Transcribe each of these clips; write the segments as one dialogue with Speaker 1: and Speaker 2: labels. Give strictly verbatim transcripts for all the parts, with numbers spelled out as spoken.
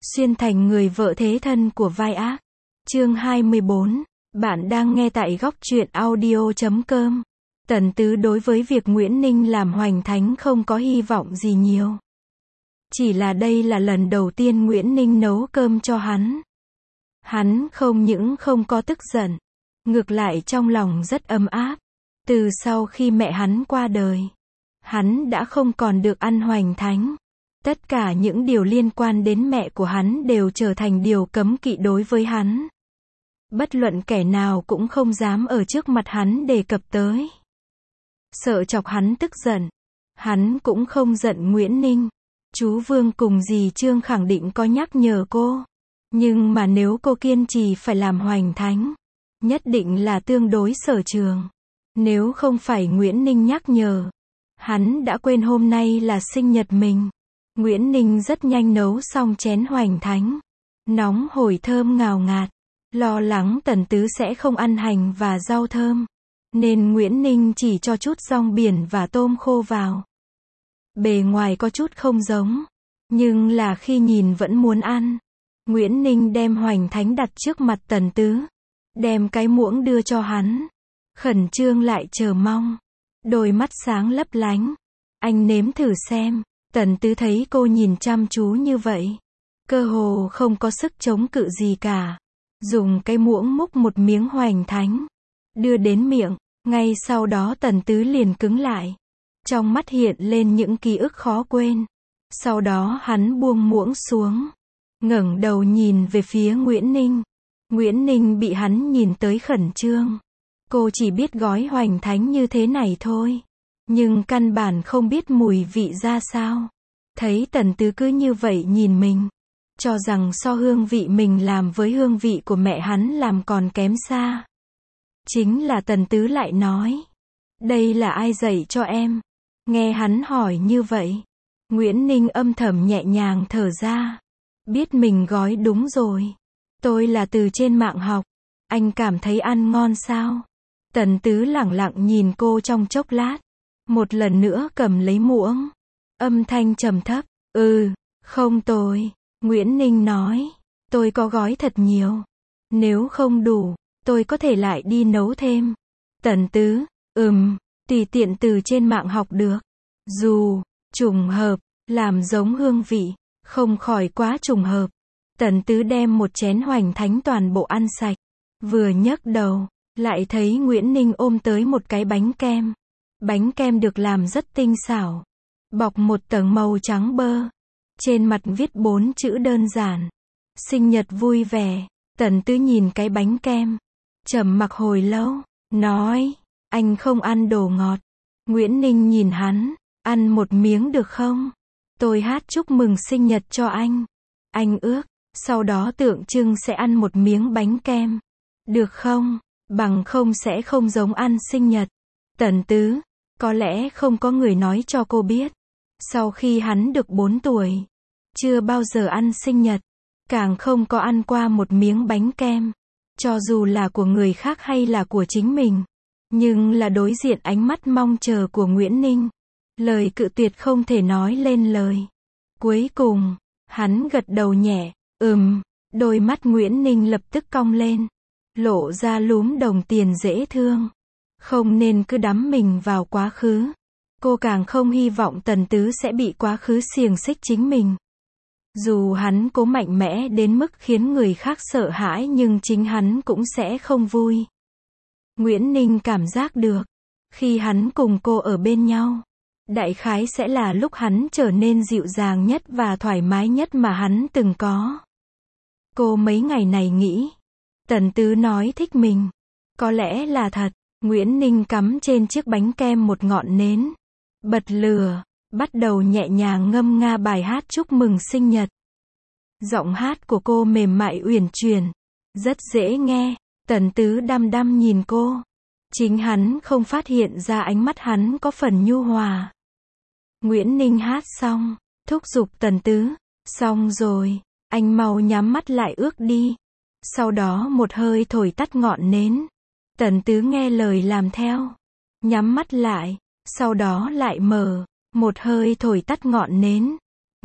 Speaker 1: Xuyên thành người vợ thế thân của vai ác. Chương hai mươi bốn. Bạn đang nghe tại góc truyện audio chấm com. Tần Tứ đối với việc Nguyễn Ninh làm Hoành Thánh không có hy vọng gì nhiều. Chỉ là đây là lần đầu tiên Nguyễn Ninh nấu cơm cho hắn. Hắn không những không có tức giận, ngược lại trong lòng rất ấm áp. Từ sau khi mẹ hắn qua đời, hắn đã không còn được ăn Hoành Thánh. Tất cả những điều liên quan đến mẹ của hắn đều trở thành điều cấm kỵ đối với hắn. Bất luận kẻ nào cũng không dám ở trước mặt hắn đề cập tới. Sợ chọc hắn tức giận, hắn cũng không giận Nguyễn Ninh. Chú Vương cùng dì Trương khẳng định có nhắc nhở cô. Nhưng mà nếu cô kiên trì phải làm Hoành Thánh, nhất định là tương đối sở trường. Nếu không phải Nguyễn Ninh nhắc nhở, hắn đã quên hôm nay là sinh nhật mình. Nguyễn Ninh rất nhanh nấu xong chén Hoành Thánh. Nóng hổi thơm ngào ngạt. Lo lắng Tần Tứ sẽ không ăn hành và rau thơm, nên Nguyễn Ninh chỉ cho chút rong biển và tôm khô vào. Bề ngoài có chút không giống, nhưng là khi nhìn vẫn muốn ăn. Nguyễn Ninh đem Hoành Thánh đặt trước mặt Tần Tứ, đem cái muỗng đưa cho hắn. Khẩn trương lại chờ mong, đôi mắt sáng lấp lánh. Anh nếm thử xem. Tần Tứ thấy cô nhìn chăm chú như vậy, cơ hồ không có sức chống cự gì cả. Dùng cái muỗng múc một miếng Hoành Thánh, đưa đến miệng. Ngay sau đó Tần Tứ liền cứng lại. Trong mắt hiện lên những ký ức khó quên. Sau đó hắn buông muỗng xuống, ngẩng đầu nhìn về phía Nguyễn Ninh. Nguyễn Ninh bị hắn nhìn tới khẩn trương. Cô chỉ biết gói Hoành Thánh như thế này thôi, nhưng căn bản không biết mùi vị ra sao. Thấy Tần Tứ cứ như vậy nhìn mình, cho rằng so hương vị mình làm với hương vị của mẹ hắn làm còn kém xa. Chính là Tần Tứ lại nói, đây là ai dạy cho em? Nghe hắn hỏi như vậy, Nguyễn Ninh âm thầm nhẹ nhàng thở ra. Biết mình gói đúng rồi. Tôi là từ trên mạng học. Anh cảm thấy ăn ngon sao? Tần Tứ lẳng lặng nhìn cô trong chốc lát. Một lần nữa cầm lấy muỗng. Âm thanh trầm thấp. Ừ, không tồi. Nguyễn Ninh nói. Tôi có gói thật nhiều. Nếu không đủ, tôi có thể lại đi nấu thêm. Tần Tứ. Ừm, tùy tiện từ trên mạng học được. Dù, trùng hợp, làm giống hương vị, không khỏi quá trùng hợp. Tần Tứ đem một chén Hoành Thánh toàn bộ ăn sạch. Vừa nhấc đầu, lại thấy Nguyễn Ninh ôm tới một cái bánh kem. Bánh kem được làm rất tinh xảo, bọc một tầng màu trắng bơ. Trên mặt viết bốn chữ đơn giản. Sinh nhật vui vẻ. Tần Tứ nhìn cái bánh kem, trầm mặc hồi lâu, nói, anh không ăn đồ ngọt. Nguyễn Ninh nhìn hắn, ăn một miếng được không? Tôi hát chúc mừng sinh nhật cho anh. Anh ước, sau đó tượng trưng sẽ ăn một miếng bánh kem. Được không? Bằng không sẽ không giống ăn sinh nhật. Tần Tứ, có lẽ không có người nói cho cô biết. Sau khi hắn được bốn tuổi, chưa bao giờ ăn sinh nhật, càng không có ăn qua một miếng bánh kem. Cho dù là của người khác hay là của chính mình. Nhưng là đối diện ánh mắt mong chờ của Nguyễn Ninh. Lời cự tuyệt không thể nói lên lời. Cuối cùng, hắn gật đầu nhẹ. Ừm, đôi mắt Nguyễn Ninh lập tức cong lên. Lộ ra lúm đồng tiền dễ thương. Không nên cứ đắm mình vào quá khứ. Cô càng không hy vọng Tần Tứ sẽ bị quá khứ xiềng xích chính mình. Dù hắn cố mạnh mẽ đến mức khiến người khác sợ hãi nhưng chính hắn cũng sẽ không vui. Nguyễn Ninh cảm giác được, khi hắn cùng cô ở bên nhau, đại khái sẽ là lúc hắn trở nên dịu dàng nhất và thoải mái nhất mà hắn từng có. Cô mấy ngày này nghĩ, Tần Tứ nói thích mình. Có lẽ là thật. Nguyễn Ninh cắm trên chiếc bánh kem một ngọn nến, bật lửa, bắt đầu nhẹ nhàng ngâm nga bài hát chúc mừng sinh nhật. Giọng hát của cô mềm mại uyển chuyển, rất dễ nghe. Tần Tứ đăm đăm nhìn cô. Chính hắn không phát hiện ra ánh mắt hắn có phần nhu hòa. Nguyễn Ninh hát xong, thúc giục Tần Tứ. Xong rồi, anh mau nhắm mắt lại ước đi. Sau đó một hơi thổi tắt ngọn nến. Tần Tứ nghe lời làm theo. Nhắm mắt lại, sau đó lại mở. Một hơi thổi tắt ngọn nến.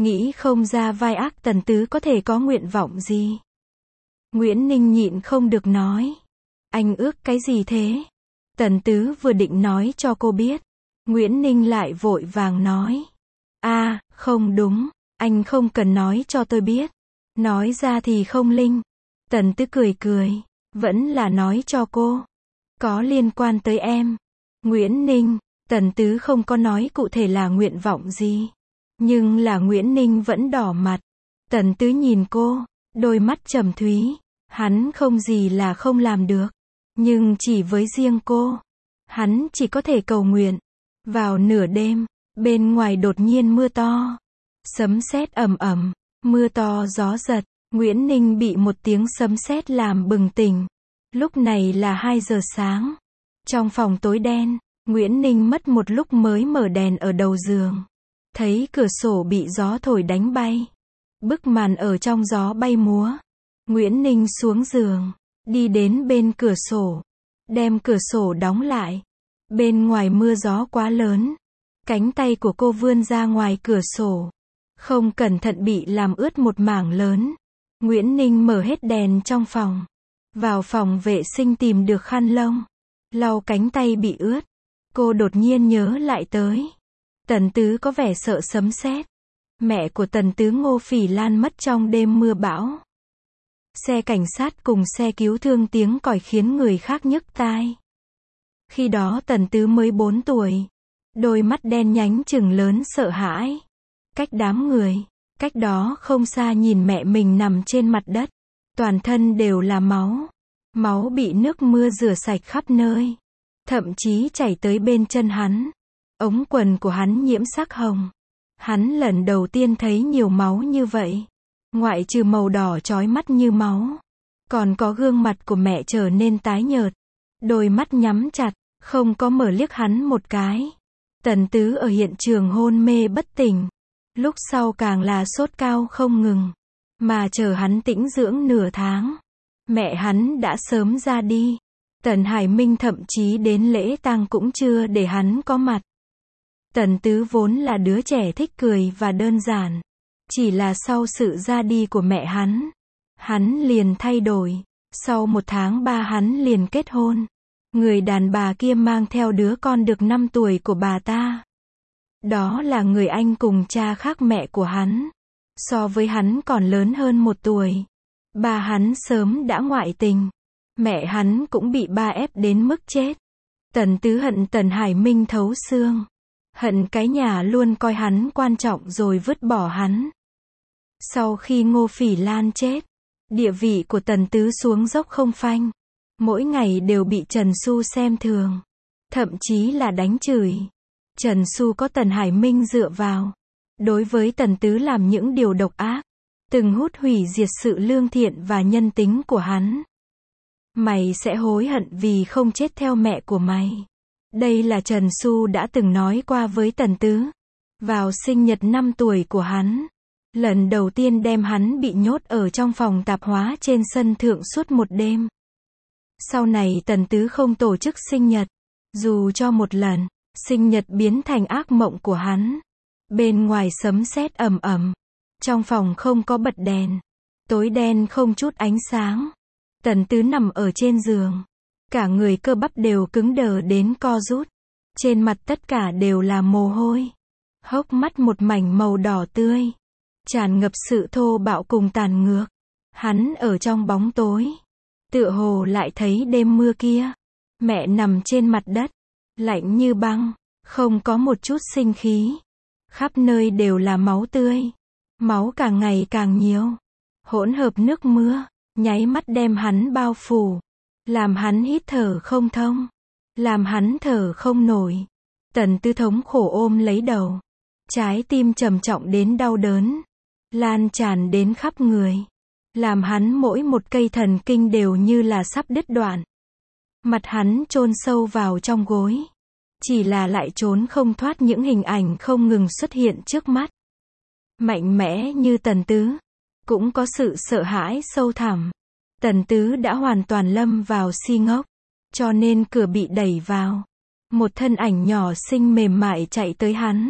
Speaker 1: Nghĩ không ra vai ác Tần Tứ có thể có nguyện vọng gì. Nguyễn Ninh nhịn không được nói. Anh ước cái gì thế? Tần Tứ vừa định nói cho cô biết. Nguyễn Ninh lại vội vàng nói. À, không đúng, anh không cần nói cho tôi biết. Nói ra thì không linh. Tần Tứ cười cười. Vẫn là nói cho cô. Có liên quan tới em. Nguyễn Ninh, Tần Tứ không có nói cụ thể là nguyện vọng gì. Nhưng là Nguyễn Ninh vẫn đỏ mặt. Tần Tứ nhìn cô, đôi mắt trầm thúy. Hắn không gì là không làm được. Nhưng chỉ với riêng cô, hắn chỉ có thể cầu nguyện. Vào nửa đêm, bên ngoài đột nhiên mưa to. Sấm sét ầm ầm, mưa to gió giật. Nguyễn Ninh bị một tiếng sấm sét làm bừng tỉnh. Lúc này là hai giờ sáng. Trong phòng tối đen, Nguyễn Ninh mất một lúc mới mở đèn ở đầu giường. Thấy cửa sổ bị gió thổi đánh bay. Bức màn ở trong gió bay múa. Nguyễn Ninh xuống giường, đi đến bên cửa sổ, đem cửa sổ đóng lại. Bên ngoài mưa gió quá lớn. Cánh tay của cô vươn ra ngoài cửa sổ. Không cẩn thận bị làm ướt một mảng lớn. Nguyễn Ninh mở hết đèn trong phòng. Vào phòng vệ sinh tìm được khăn lông. Lau cánh tay bị ướt. Cô đột nhiên nhớ lại tới. Tần Tứ có vẻ sợ sấm sét. Mẹ của Tần Tứ Ngô Phỉ Lan mất trong đêm mưa bão. Xe cảnh sát cùng xe cứu thương tiếng còi khiến người khác nhức tai. Khi đó Tần Tứ mới bốn tuổi. Đôi mắt đen nhánh trừng lớn sợ hãi. Cách đám người, cách đó không xa nhìn mẹ mình nằm trên mặt đất. Toàn thân đều là máu. Máu bị nước mưa rửa sạch khắp nơi. Thậm chí chảy tới bên chân hắn. Ống quần của hắn nhiễm sắc hồng. Hắn lần đầu tiên thấy nhiều máu như vậy. Ngoại trừ màu đỏ chói mắt như máu. Còn có gương mặt của mẹ trở nên tái nhợt. Đôi mắt nhắm chặt, không có mở liếc hắn một cái. Tần Tứ ở hiện trường hôn mê bất tỉnh. Lúc sau càng là sốt cao không ngừng. Mà chờ hắn tĩnh dưỡng nửa tháng. Mẹ hắn đã sớm ra đi. Tần Hải Minh thậm chí đến lễ tang cũng chưa để hắn có mặt. Tần Tứ vốn là đứa trẻ thích cười và đơn giản. Chỉ là sau sự ra đi của mẹ hắn, hắn liền thay đổi. Sau một tháng ba hắn liền kết hôn. Người đàn bà kia mang theo đứa con được năm tuổi của bà ta. Đó là người anh cùng cha khác mẹ của hắn. So với hắn còn lớn hơn một tuổi. Ba hắn sớm đã ngoại tình. Mẹ hắn cũng bị ba ép đến mức chết. Tần Tứ hận Tần Hải Minh thấu xương. Hận cái nhà luôn coi hắn quan trọng rồi vứt bỏ hắn. Sau khi Ngô Phỉ Lan chết, địa vị của Tần Tứ xuống dốc không phanh. Mỗi ngày đều bị Trần Xu xem thường. Thậm chí là đánh chửi. Trần Xu có Tần Hải Minh dựa vào. Đối với Tần Tứ làm những điều độc ác. Từng hút hủy diệt sự lương thiện và nhân tính của hắn. Mày sẽ hối hận vì không chết theo mẹ của mày. Đây là Trần Xu đã từng nói qua với Tần Tứ. Vào sinh nhật năm tuổi của hắn. Lần đầu tiên đem hắn bị nhốt ở trong phòng tạp hóa trên sân thượng suốt một đêm. Sau này Tần Tứ không tổ chức sinh nhật. Dù cho một lần, sinh nhật biến thành ác mộng của hắn. Bên ngoài sấm sét ầm ầm. Trong phòng không có bật đèn. Tối đen không chút ánh sáng. Tần Tứ nằm ở trên giường. Cả người cơ bắp đều cứng đờ đến co rút. Trên mặt tất cả đều là mồ hôi. Hốc mắt một mảnh màu đỏ tươi. Tràn ngập sự thô bạo cùng tàn ngược. Hắn ở trong bóng tối. Tựa hồ lại thấy đêm mưa kia. Mẹ nằm trên mặt đất. Lạnh như băng. Không có một chút sinh khí. Khắp nơi đều là máu tươi. Máu càng ngày càng nhiều. Hỗn hợp nước mưa. Nháy mắt đem hắn bao phủ. Làm hắn hít thở không thông. Làm hắn thở không nổi. Tần Tứ thống khổ ôm lấy đầu. Trái tim trầm trọng đến đau đớn. Lan tràn đến khắp người. Làm hắn mỗi một cây thần kinh đều như là sắp đứt đoạn. Mặt hắn chôn sâu vào trong gối. Chỉ là lại trốn không thoát những hình ảnh không ngừng xuất hiện trước mắt. Mạnh mẽ như Tần Tứ. Cũng có sự sợ hãi sâu thẳm. Tần Tứ đã hoàn toàn lâm vào si ngốc. Cho nên cửa bị đẩy vào. Một thân ảnh nhỏ xinh mềm mại chạy tới hắn.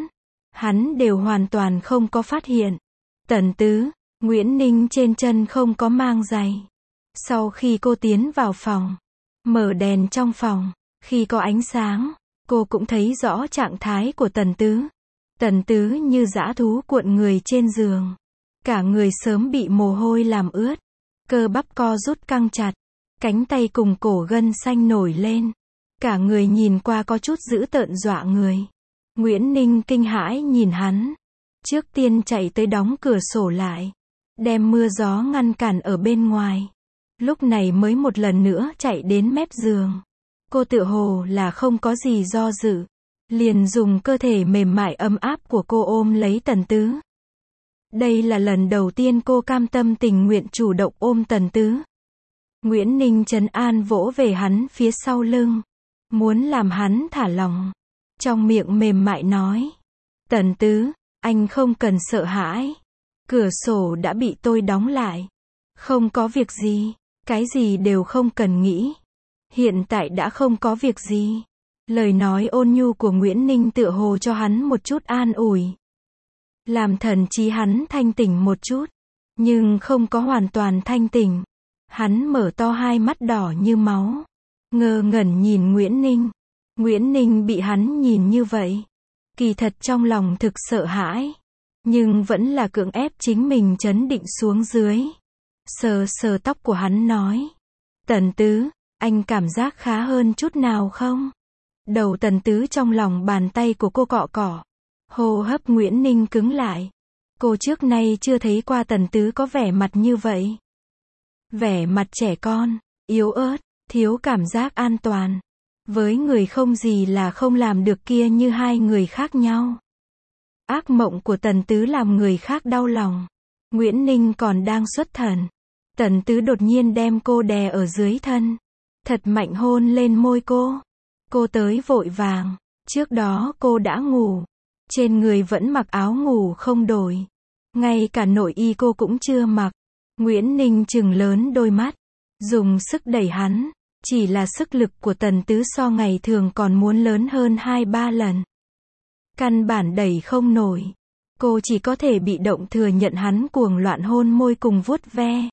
Speaker 1: hắn đều hoàn toàn không có phát hiện. Tần Tứ, Nguyễn Ninh trên chân không có mang giày. Sau khi cô tiến vào phòng, mở đèn trong phòng, khi có ánh sáng, cô cũng thấy rõ trạng thái của Tần Tứ. Tần Tứ như dã thú cuộn người trên giường. Cả người sớm bị mồ hôi làm ướt. Cơ bắp co rút căng chặt. Cánh tay cùng cổ gân xanh nổi lên. Cả người nhìn qua có chút dữ tợn dọa người. Nguyễn Ninh kinh hãi nhìn hắn. Trước tiên chạy tới đóng cửa sổ lại. Đem mưa gió ngăn cản ở bên ngoài. Lúc này mới một lần nữa chạy đến mép giường. Cô tựa hồ là không có gì do dự. Liền dùng cơ thể mềm mại ấm áp của cô ôm lấy Tần Tứ. Đây là lần đầu tiên cô cam tâm tình nguyện chủ động ôm Tần Tứ. Nguyễn Ninh trấn an vỗ về hắn phía sau lưng. Muốn làm hắn thả lòng. Trong miệng mềm mại nói. Tần Tứ, anh không cần sợ hãi. Cửa sổ đã bị tôi đóng lại. Không có việc gì. Cái gì đều không cần nghĩ. Hiện tại đã không có việc gì. Lời nói ôn nhu của Nguyễn Ninh tựa hồ cho hắn một chút an ủi. Làm thần trí hắn thanh tỉnh một chút. Nhưng không có hoàn toàn thanh tỉnh. Hắn mở to hai mắt đỏ như máu. Ngơ ngẩn nhìn Nguyễn Ninh. Nguyễn Ninh bị hắn nhìn như vậy. Kỳ thật trong lòng thực sợ hãi. Nhưng vẫn là cưỡng ép chính mình trấn định xuống dưới. Sờ sờ tóc của hắn nói. Tần Tứ, anh cảm giác khá hơn chút nào không? Đầu Tần Tứ trong lòng bàn tay của cô cọ cọ. Hô hấp Nguyễn Ninh cứng lại. Cô trước nay chưa thấy qua Tần Tứ có vẻ mặt như vậy. Vẻ mặt trẻ con, yếu ớt, thiếu cảm giác an toàn. Với người không gì là không làm được kia như hai người khác nhau. Ác mộng của Tần Tứ làm người khác đau lòng. Nguyễn Ninh còn đang xuất thần. Tần Tứ đột nhiên đem cô đè ở dưới thân. Thật mạnh hôn lên môi cô. Cô tới vội vàng. Trước đó cô đã ngủ. Trên người vẫn mặc áo ngủ không đổi. Ngay cả nội y cô cũng chưa mặc. Nguyễn Ninh trừng lớn đôi mắt. Dùng sức đẩy hắn. Chỉ là sức lực của Tần Tứ so ngày thường còn muốn lớn hơn hai ba lần. Căn bản đẩy không nổi. Cô chỉ có thể bị động thừa nhận hắn cuồng loạn hôn môi cùng vuốt ve.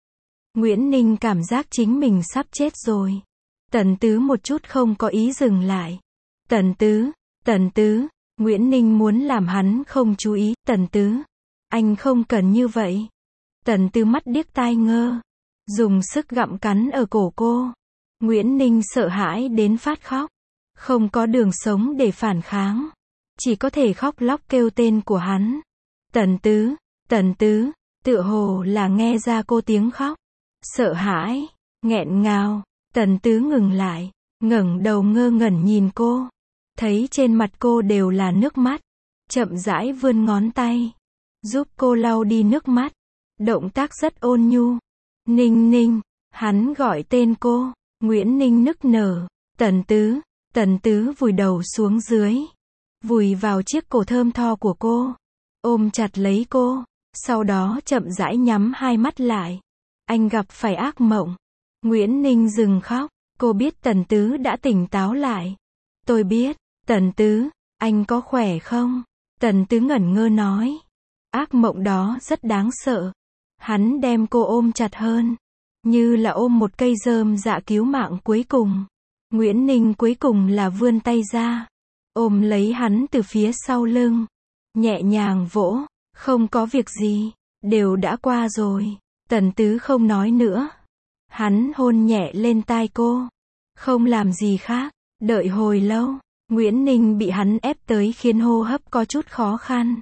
Speaker 1: Nguyễn Ninh cảm giác chính mình sắp chết rồi. Tần Tứ một chút không có ý dừng lại. Tần Tứ, Tần Tứ, Nguyễn Ninh muốn làm hắn không chú ý. Tần Tứ, anh không cần như vậy. Tần Tứ mắt điếc tai ngơ. Dùng sức gặm cắn ở cổ cô. Nguyễn Ninh sợ hãi đến phát khóc. Không có đường sống để phản kháng. Chỉ có thể khóc lóc kêu tên của hắn. Tần Tứ, Tần Tứ, tựa hồ là nghe ra cô tiếng khóc. Sợ hãi, nghẹn ngào. Tần Tứ ngừng lại, ngẩng đầu ngơ ngẩn nhìn cô. Thấy trên mặt cô đều là nước mắt. Chậm rãi vươn ngón tay. Giúp cô lau đi nước mắt. Động tác rất ôn nhu. Ninh Ninh, hắn gọi tên cô. Nguyễn Ninh nức nở. Tần Tứ, Tần Tứ vùi đầu xuống dưới. Vùi vào chiếc cổ thơm tho của cô. Ôm chặt lấy cô. Sau đó chậm rãi nhắm hai mắt lại. Anh gặp phải ác mộng. Nguyễn Ninh dừng khóc. Cô biết Tần Tứ đã tỉnh táo lại. Tôi biết. Tần Tứ, anh có khỏe không? Tần Tứ ngẩn ngơ nói. Ác mộng đó rất đáng sợ. Hắn đem cô ôm chặt hơn. Như là ôm một cây rơm dạ cứu mạng cuối cùng. Nguyễn Ninh cuối cùng là vươn tay ra. Ôm lấy hắn từ phía sau lưng. Nhẹ nhàng vỗ. Không có việc gì. Đều đã qua rồi. Tần Tứ không nói nữa. Hắn hôn nhẹ lên tai cô. Không làm gì khác. Đợi hồi lâu. Nguyễn Ninh bị hắn ép tới khiến hô hấp có chút khó khăn.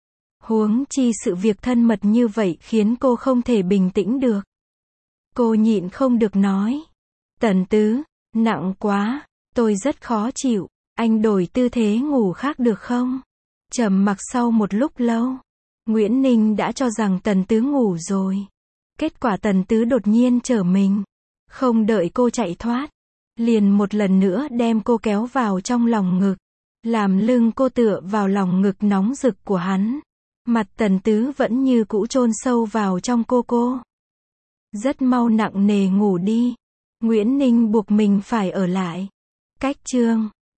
Speaker 1: Huống chi sự việc thân mật như vậy khiến cô không thể bình tĩnh được. Cô nhịn không được nói. Tần Tứ, nặng quá. Tôi rất khó chịu. Anh đổi tư thế ngủ khác được không? Trầm mặc sau một lúc lâu. Nguyễn Ninh đã cho rằng Tần Tứ ngủ rồi. Kết quả Tần Tứ đột nhiên trở mình. Không đợi cô chạy thoát. Liền một lần nữa đem cô kéo vào trong lòng ngực. Làm lưng cô tựa vào lòng ngực nóng rực của hắn. Mặt Tần Tứ vẫn như cũ chôn sâu vào trong cô cô. Rất mau nặng nề ngủ đi. Nguyễn Ninh buộc mình phải ở lại. Cách chương